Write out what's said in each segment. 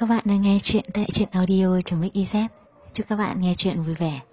Các bạn đang nghe chuyện tại truyện audio.mix.iz. Chúc các bạn nghe chuyện vui vẻ.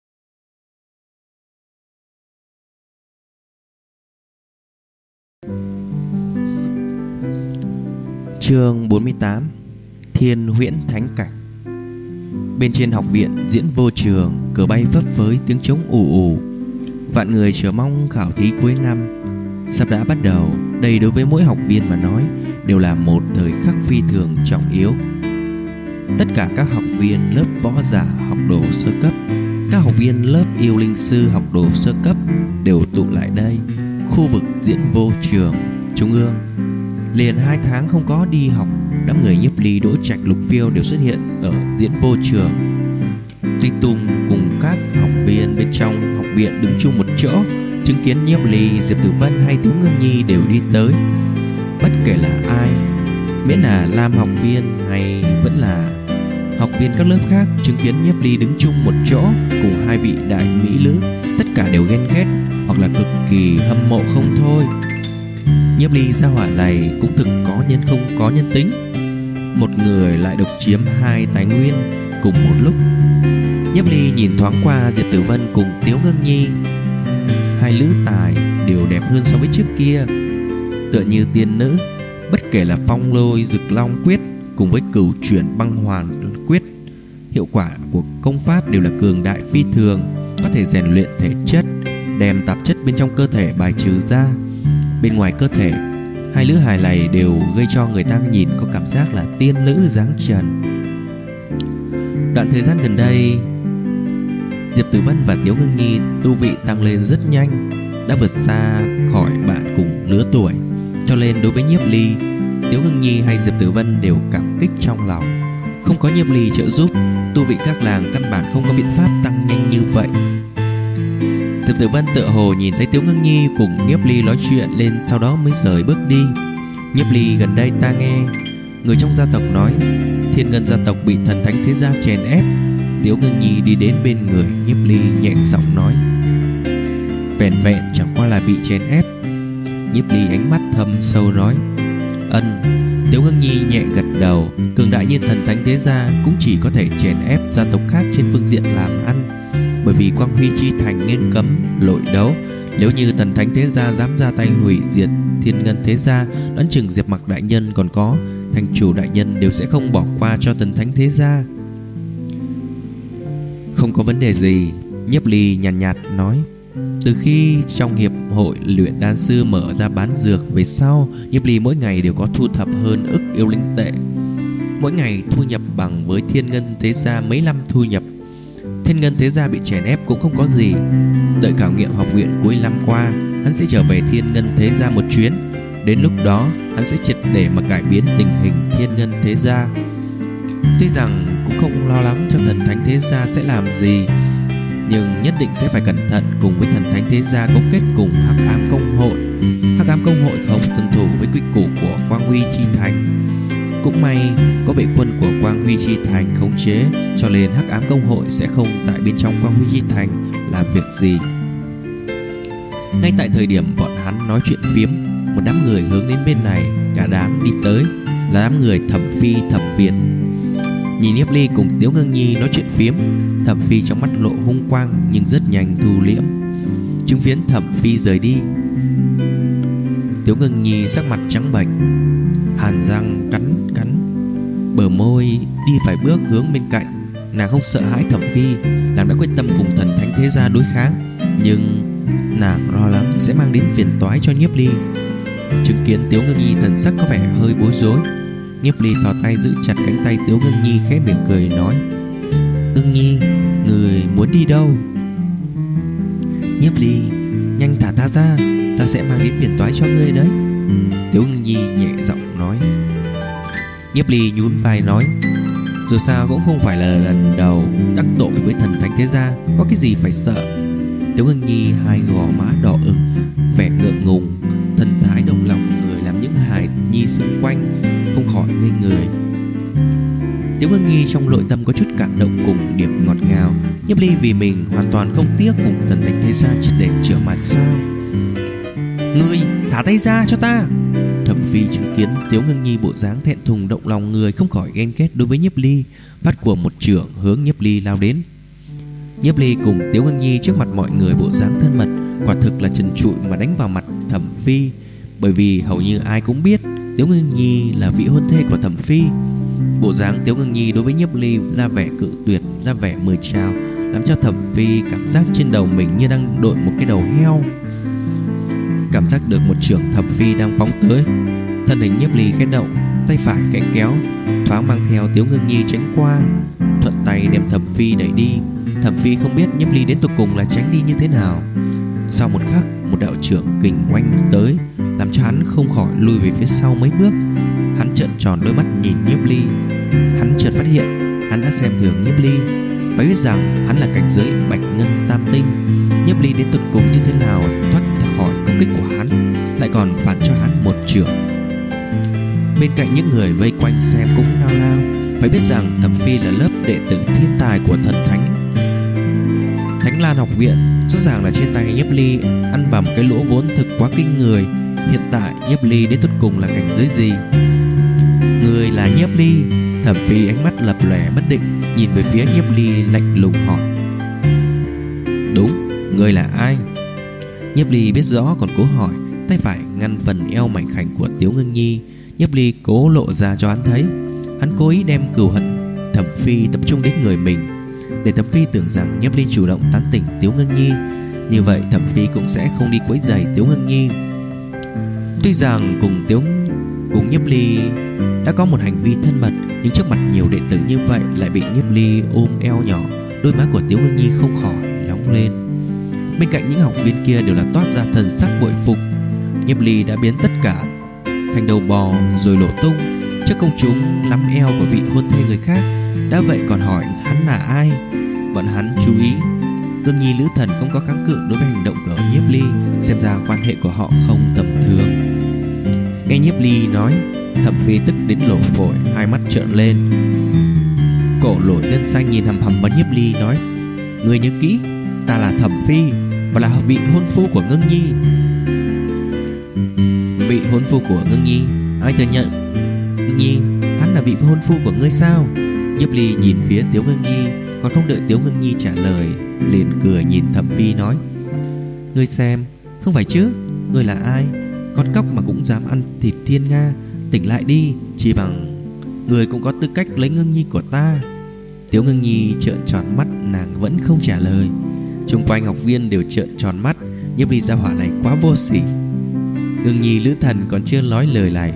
Chương 48: Thiên Huyễn Thánh Cảnh. Bên trên học viện diễn vô trường, cờ bay phấp phới, tiếng trống ù ù. Vạn người chờ mong khảo thí cuối năm sắp đã bắt đầu. Đây đối với mỗi học viên mà nói đều là một thời khắc phi thường trọng yếu. Tất cả các học viên lớp võ giả học đồ sơ cấp, các học viên lớp yêu linh sư học đồ sơ cấp đều tụ lại đây, khu vực diễn vô trường trung ương. Liền 2 tháng không có đi học, đám người Nhiếp Ly, Đỗ Trạch, Lục Phiêu đều xuất hiện ở diễn vô trường. Tuy Tùng cùng các học viên bên trong học viện đứng chung một chỗ, chứng kiến Nhiếp Ly, Diệp Tử Vân hay Tiếu Ngưng Nhi đều đi tới. Bất kể là ai, miễn là Lam học viên hay vẫn là học viên các lớp khác, chứng kiến Nhiếp Ly đứng chung một chỗ cùng hai vị đại mỹ nữ, tất cả đều ghen ghét hoặc là cực kỳ hâm mộ không thôi. Nhiếp Ly gia hỏa này cũng thực có nhân không có nhân tính, một người lại độc chiếm 2 tài nguyên cùng một lúc. Nhiếp Ly nhìn thoáng qua Diệp Tử Vân cùng Tiếu Ngưng Nhi, hai lữ tài đều đẹp hơn so với trước kia, tựa như tiên nữ. Bất kể là Phong Lôi Dực Long Quyết cùng với Cửu Chuyển Băng Hoàn Quyết, hiệu quả của công pháp đều là cường đại phi thường, có thể rèn luyện thể chất, đem tạp chất bên trong cơ thể bài trừ ra. Bên ngoài cơ thể, hai lữ hài này đều gây cho người ta nhìn có cảm giác là tiên nữ dáng trần. Đoạn thời gian gần đây, Diệp Tử Vân và Tiếu Ngưng Nhi tu vị tăng lên rất nhanh, đã vượt xa khỏi bạn cùng lứa tuổi, cho nên đối với Nhiếp Ly, Tiếu Ngưng Nhi hay Diệp Tử Vân đều cảm kích trong lòng. Không có Nhiếp Ly trợ giúp, tu vị các làng căn bản không có biện pháp tăng nhanh như vậy. Diệp Tử Vân tựa hồ nhìn thấy Tiếu Ngưng Nhi cùng Nhiếp Ly nói chuyện lên, sau đó mới rời bước đi. Nhiếp Ly, gần đây ta nghe người trong gia tộc nói Thiên Ngân gia tộc bị thần thánh thế gia chèn ép. Tiếu Ngưng Nhi đi đến bên người Nhiếp Ly, nhẹ giọng nói: vẹn vẹn chẳng qua là bị chèn ép. Nhiếp Ly ánh mắt thâm sâu nói: ân. Tiếu Ngưng Nhi nhẹ gật đầu. Cường đại như thần thánh thế gia cũng chỉ có thể chèn ép gia tộc khác trên phương diện làm ăn, bởi vì Quang Huy Chi Thành nghiêm cấm nội đấu. Nếu như thần thánh thế gia dám ra tay hủy diệt Thiên Ngân thế gia, đoán chừng Diệp Mặc đại nhân còn có thành chủ đại nhân đều sẽ không bỏ qua cho thần thánh thế gia. Không có vấn đề gì, Nhiếp Ly nhàn nhạt nói. Từ khi trong hiệp hội luyện đan sư mở ra bán dược về sau, Nhiếp Ly mỗi ngày đều có thu thập hơn ức yêu linh tệ, mỗi ngày thu nhập bằng với Thiên Ngân thế gia mấy năm thu nhập. Thiên Ngân thế gia bị chèn ép cũng không có gì, đợi khảo nghiệm học viện cuối năm qua, hắn sẽ trở về Thiên Ngân thế gia một chuyến. Đến lúc đó hắn sẽ triệt để mà cải biến tình hình Thiên Ngân thế gia. Tuy rằng cũng không lo lắng cho thần thánh thế gia sẽ làm gì, nhưng nhất định sẽ phải cẩn thận cùng với thần thánh thế gia cấu kết cùng Hắc Ám công hội. Hắc Ám công hội không tuân thủ với quy củ của Quang Huy Chi Thành. Cũng may có vệ quân của Quang Huy Chi Thành khống chế, cho nên Hắc Ám công hội sẽ không tại bên trong Quang Huy Chi Thành làm việc gì. Ngay tại thời điểm bọn hắn nói chuyện phiếm, một đám người hướng đến bên này, cả đám đi tới là đám người Thẩm Phi, Thẩm Việt. Nhìn Nhiếp Ly cùng Tiếu Ngưng Nhi nói chuyện phiếm, Thẩm Phi trong mắt lộ hung quang nhưng rất nhanh thu liễm. Chứng kiến Thẩm Phi rời đi, Tiếu Ngưng Nhi sắc mặt trắng bệch, hàn răng cắn bờ môi, đi vài bước hướng bên cạnh. Nàng không sợ hãi Thẩm Phi, nàng đã quyết tâm cùng thần thánh thế gia đối kháng, nhưng nàng lo lắng sẽ mang đến phiền toái cho Nhiếp Ly. Chứng kiến Tiếu Ngưng Nhi thần sắc có vẻ hơi bối rối, Nhiếp Ly thò tay giữ chặt cánh tay Tiếu Ngưng Nhi, khẽ mỉm cười nói: Ngưng Nhi, người muốn đi đâu? Nhiếp Ly, nhanh thả ta ra, ta sẽ mang đến phiền toái cho ngươi đấy. Tiếu Ngưng Nhi nhẹ giọng nói. Nhiếp Ly nhún vai nói: dù sao cũng không phải là lần đầu đắc tội với thần thánh thế gia, có cái gì phải sợ. Tiếu Ngưng Nhi hai gò má đỏ ửng, vẻ ngượng ngùng, thần thái động lòng người làm những hài nhi xung quanh không khỏi ngây người. Tiếu Ngưng Nhi trong nội tâm có chút cảm động cùng điểm ngọt ngào. Nhiếp Ly vì mình hoàn toàn không tiếc cùng thần thánh thế gia triệt để trở mặt sao? Ngươi thả tay ra cho ta! Thẩm Phi chứng kiến Tiếu Ngưng Nhi bộ dáng thẹn thùng động lòng người, không khỏi ghen ghét đối với Nhiếp Ly, phát của một chưởng hướng Nhiếp Ly lao đến. Nhiếp Ly cùng Tiếu Ngưng Nhi trước mặt mọi người bộ dáng thân mật, quả thực là trần trụi mà đánh vào mặt Thẩm Phi, bởi vì hầu như ai cũng biết Tiếu Ngưng Nhi là vị hôn thê của Thẩm Phi. Bộ dáng Tiếu Ngưng Nhi đối với Nhiếp Ly ra vẻ cự tuyệt, ra vẻ mời chào, làm cho Thẩm Phi cảm giác trên đầu mình như đang đội một cái đầu heo. Cảm giác được một chưởng Thẩm Phi đang phóng tới, thân hình Nhiếp Ly khẽ động, tay phải khẽ kéo, thoáng mang theo Tiếu Ngưng Nhi tránh qua, thuận tay đem Thẩm Phi đẩy đi. Thẩm Phi không biết Nhiếp Ly đến tột cùng là tránh đi như thế nào. Sau một khắc, một đạo chưởng kình oanh tới, làm cho hắn không khỏi lùi về phía sau mấy bước. Hắn trợn tròn đôi mắt nhìn Nhiếp Ly. Hắn chợt phát hiện hắn đã xem thường Nhiếp Ly, phải biết rằng hắn là cảnh giới Bạch Ngân Tam Tinh. Nhiếp Ly đến tột cùng như thế nào thoát khỏi công kích của hắn, lại còn phản cho hắn một chưởng. Bên cạnh những người vây quanh xem cũng nao nao, phải biết rằng Thẩm Phi là lớp đệ tử thiên tài của thần thánh Thánh Lan học viện. Rõ ràng là trên tay Nhiếp Ly ăn vào một cái lỗ vốn thực quá kinh người. Hiện tại Nhiếp Ly đến tột cùng là cảnh giới gì? Người là Nhiếp Ly? Thẩm Phi ánh mắt lập lòe bất định, nhìn về phía Nhiếp Ly lạnh lùng hỏi. Đúng, người là ai? Nhiếp Ly biết rõ còn cố hỏi, tay phải ngăn phần eo mảnh khảnh của Tiếu Ngưng Nhi. Nhiếp Ly cố lộ ra cho hắn thấy, hắn cố ý đem cừu hận Thẩm Phi tập trung đến người mình, để Thẩm Phi tưởng rằng Nhiếp Ly chủ động tán tỉnh Tiếu Ngưng Nhi. Như vậy Thẩm Phi cũng sẽ không đi quấy rầy Tiếu Ngưng Nhi. Tuy rằng cùng Nhiếp Ly đã có một hành vi thân mật, nhưng trước mặt nhiều đệ tử như vậy lại bị Nhiếp Ly ôm eo nhỏ, đôi má của Tiếu Ngưng Nhi không khỏi nóng lên. Bên cạnh những học viên kia đều là toát ra thần sắc bội phục. Nhiếp Ly đã biến tất cả thành đầu bò rồi lộ tung trước công chúng lắm eo của vị hôn thê người khác. Đã vậy còn hỏi hắn là ai. Bọn hắn chú ý, Ngưng Nhi Lữ Thần không có kháng cự đối với hành động của Nhiếp Ly, xem ra quan hệ của họ không tầm thường. Nghe Nhiếp Ly nói, Thẩm Phi tức đến lổ phổi, hai mắt trợn lên, cổ nổi gân xanh nhìn hằm hằm vào Nhiếp Ly nói: Người nhớ kỹ, ta là Thẩm Phi và là vị hôn phu của Ngưng Nhi. Vị hôn phu của Ngưng Nhi? Ai thừa nhận? Ngưng Nhi, hắn là vị hôn phu của ngươi sao? Nhiếp Ly nhìn phía Tiếu Ngưng Nhi, còn không đợi Tiếu Ngưng Nhi trả lời, liền cười nhìn Thẩm Phi nói: Ngươi xem, không phải chứ? Ngươi là ai? Con cóc mà cũng dám ăn thịt thiên nga, tỉnh lại đi, chỉ bằng người cũng có tư cách lấy Ngưng Nhi của ta. Tiếu Ngưng Nhi trợn tròn mắt, nàng vẫn không trả lời. Xung quanh học viên đều trợn tròn mắt, Nhiếp Ly gia hỏa này quá vô sỉ. Ngưng Nhi Lữ Thần còn chưa nói lời này.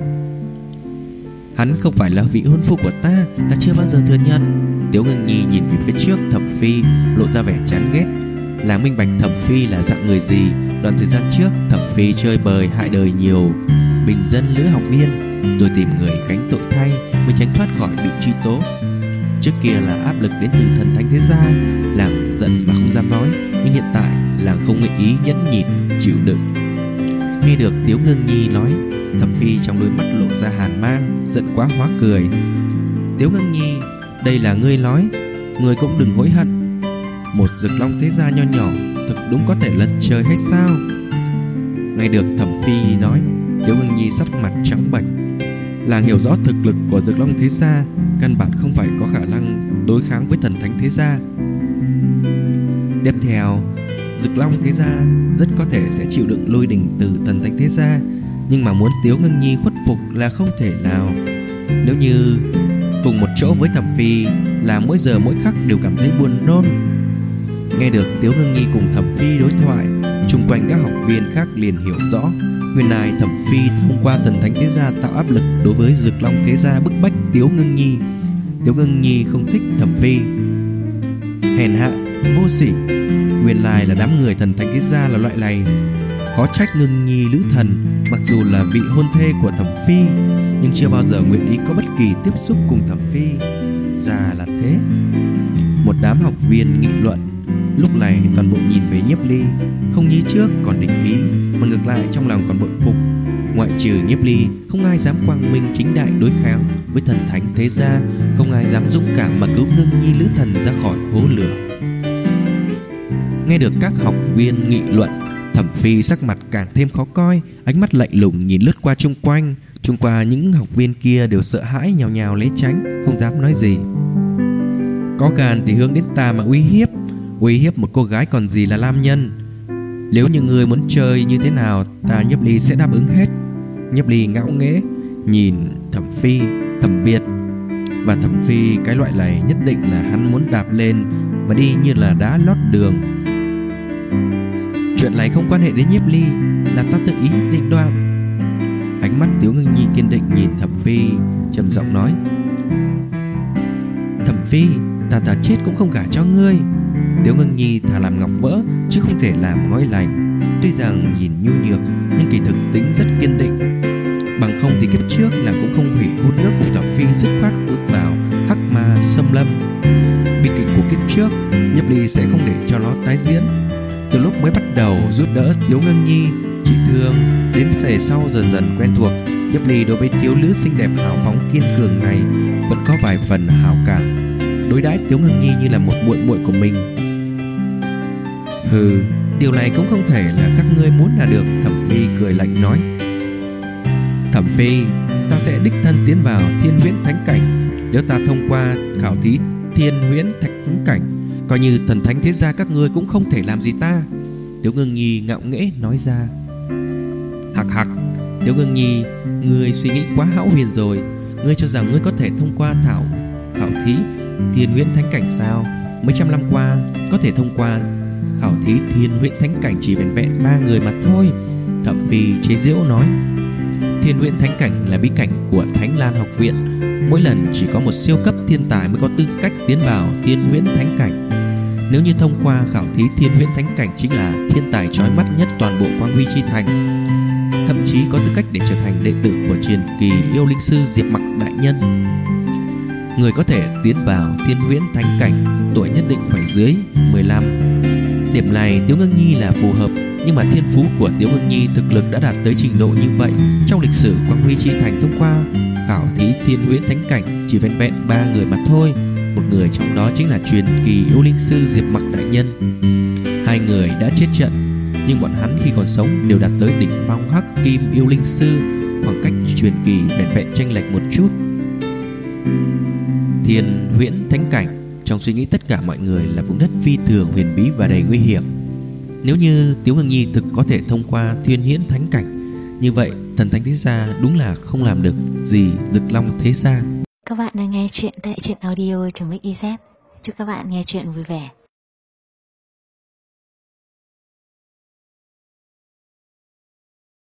Hắn không phải là vị hôn phu của ta, ta chưa bao giờ thừa nhận. Tiếu Ngưng Nhi nhìn về phía trước Thẩm Phi, lộ ra vẻ chán ghét. Là minh bạch Thẩm Phi là dạng người gì. Đoạn thời gian trước Thẩm Phi chơi bời hại đời nhiều bình dân lữ học viên, rồi tìm người gánh tội thay mới tránh thoát khỏi bị truy tố. Trước kia là áp lực đến từ thần thánh thế gia, làng giận mà không dám nói, nhưng hiện tại làng không nguyện ý nhẫn nhịn chịu đựng. Nghe được Tiếu Ngưng Nhi nói, Thẩm Phi trong đôi mắt lộ ra hàn mang, giận quá hóa cười. Tiếu Ngưng Nhi, đây là ngươi nói, ngươi cũng đừng hối hận. Một Dực Long thế gia nho nhỏ thực đúng có thể lật trời hay sao? Nghe được Thẩm Phi nói, Tiếu Ngưng Nhi sắc mặt trắng bệch. Làng hiểu rõ thực lực của Dực Long thế gia, căn bản không phải có khả năng đối kháng với thần thánh thế gia. Tiếp theo, Dực Long thế gia rất có thể sẽ chịu đựng lôi đình từ thần thánh thế gia, nhưng mà muốn Tiếu Ngưng Nhi khuất phục là không thể nào. Nếu như cùng một chỗ với Thẩm Phi là mỗi giờ mỗi khắc đều cảm thấy buồn nôn. Nghe được Tiếu Ngưng Nhi cùng Thẩm Phi đối thoại, chung quanh các học viên khác liền hiểu rõ, nguyên lai Thẩm Phi thông qua thần thánh thế gia tạo áp lực đối với Dực Long thế gia, bức bách Tiếu Ngưng Nhi. Tiếu Ngưng Nhi không thích Thẩm Phi, hèn hạ, vô sỉ. Nguyên lai là đám người thần thánh thế gia là loại này. Có trách Ngưng Nhi Lữ Thần mặc dù là vị hôn thê của Thẩm Phi, nhưng chưa bao giờ nguyện ý có bất kỳ tiếp xúc cùng Thẩm Phi. Ra là thế. Một đám học viên nghị luận. Lúc này toàn bộ nhìn về Nhiếp Ly, không như trước còn định ý, mà ngược lại trong lòng còn bội phục. Ngoại trừ Nhiếp Ly, không ai dám quang minh chính đại đối kháng với thần thánh thế gia, không ai dám dũng cảm mà cứu Ngưng Nhi Lữ Thần ra khỏi hố lửa. Nghe được các học viên nghị luận, Thẩm Phi sắc mặt càng thêm khó coi, ánh mắt lạnh lùng nhìn lướt qua chung quanh. Chung qua những học viên kia đều sợ hãi nhào nhào né tránh, không dám nói gì. Có gan thì hướng đến ta mà uy hiếp một cô gái còn gì là nam nhân. Nếu như người muốn chơi như thế nào, ta Nhiếp Ly sẽ đáp ứng hết. Nhiếp Ly ngạo nghễ nhìn Thẩm Phi, Thẩm Việt. Và Thẩm Phi cái loại này nhất định là hắn muốn đạp lên mà đi như là đá lót đường. Chuyện này không quan hệ đến Nhiếp Ly, là ta tự ý định đoạt. Ánh mắt Tiếu Ngưng Nhi kiên định nhìn Thẩm Phi, trầm giọng nói: Thẩm Phi, ta chết cũng không gả cho ngươi. Tiếu Ngưng Nhi thà làm ngọc vỡ chứ không thể làm ngói lành. Tuy rằng nhìn nhu nhược nhưng kỳ thực tính rất kiên định. Bằng không thì kiếp trước là cũng không hủy hôn ước cùng Thẩm Phi, dứt khoát bước vào hắc ma xâm lâm. Bi kịch của kiếp trước, Nhiếp Ly sẽ không để cho nó tái diễn. Từ lúc mới bắt đầu giúp đỡ Tiếu Ngưng Nhi, chị thương đến về sau dần dần quen thuộc, Nhiếp Ly đối với thiếu nữ xinh đẹp hào phóng kiên cường này vẫn có vài phần hảo cảm, đối đãi Tiếu Ngưng Nhi như là một muội muội của mình. Hừ, điều này cũng không thể là các ngươi muốn là được. Thẩm Phi cười lạnh nói: Thẩm Phi, ta sẽ đích thân tiến vào Thiên Huyễn Thánh Cảnh. Nếu ta thông qua khảo thí Thiên Huyễn Thánh Cảnh, coi như thần thánh thế gia các ngươi cũng không thể làm gì ta. Tiếu Ngưng Nhi ngạo nghễ nói ra. Hạc hạc, Tiếu Ngưng Nhi, ngươi suy nghĩ quá hão huyền rồi. Ngươi cho rằng ngươi có thể thông qua khảo thí Thiên Huyễn Thánh Cảnh sao? Mấy trăm năm qua, có thể thông qua khảo thí Thiên Huyễn Thánh Cảnh chỉ vẹn vẹn 3 người mà thôi. Thẩm Phi chế giễu nói: Thiên Huyễn Thánh Cảnh là bí cảnh của Thánh Lan học viện. Mỗi lần chỉ có một siêu cấp thiên tài mới có tư cách tiến vào Thiên Huyễn Thánh Cảnh. Nếu như thông qua khảo thí Thiên Huyễn Thánh Cảnh, chính là thiên tài chói mắt nhất toàn bộ Quang Huy Chi Thành, thậm chí có tư cách để trở thành đệ tử của truyền kỳ yêu linh sư Diệp Mặc đại nhân. Người có thể tiến vào Thiên Huyễn Thánh Cảnh tuổi nhất định phải dưới 15. Điểm này Tiếu Ngưng Nhi là phù hợp, nhưng mà thiên phú của Tiếu Ngưng Nhi thực lực đã đạt tới trình độ như vậy. Trong lịch sử Quang Huy Chi Thành thông qua khảo thí Thiên Huyễn Thánh Cảnh chỉ vẹn vẹn 3 người mà thôi. Một người trong đó chính là truyền kỳ yêu linh sư Diệp Mặc đại nhân. 2 người đã chết trận, nhưng bọn hắn khi còn sống đều đạt tới đỉnh phong hắc kim yêu linh sư, khoảng cách truyền kỳ vẹn vẹn chênh lệch một chút. Thiên Huyễn Thánh Cảnh trong suy nghĩ tất cả mọi người là vùng đất phi thường huyền bí và đầy nguy hiểm. Nếu như Tiếu Ngưng Nhi thực có thể thông qua Thiên Huyễn Thánh Cảnh, như vậy thần thánh thế gia đúng là không làm được gì Dực Long thế gia. Các bạn đang nghe chuyện tại truyện audio.mix.iz. Chúc các bạn nghe chuyện vui vẻ.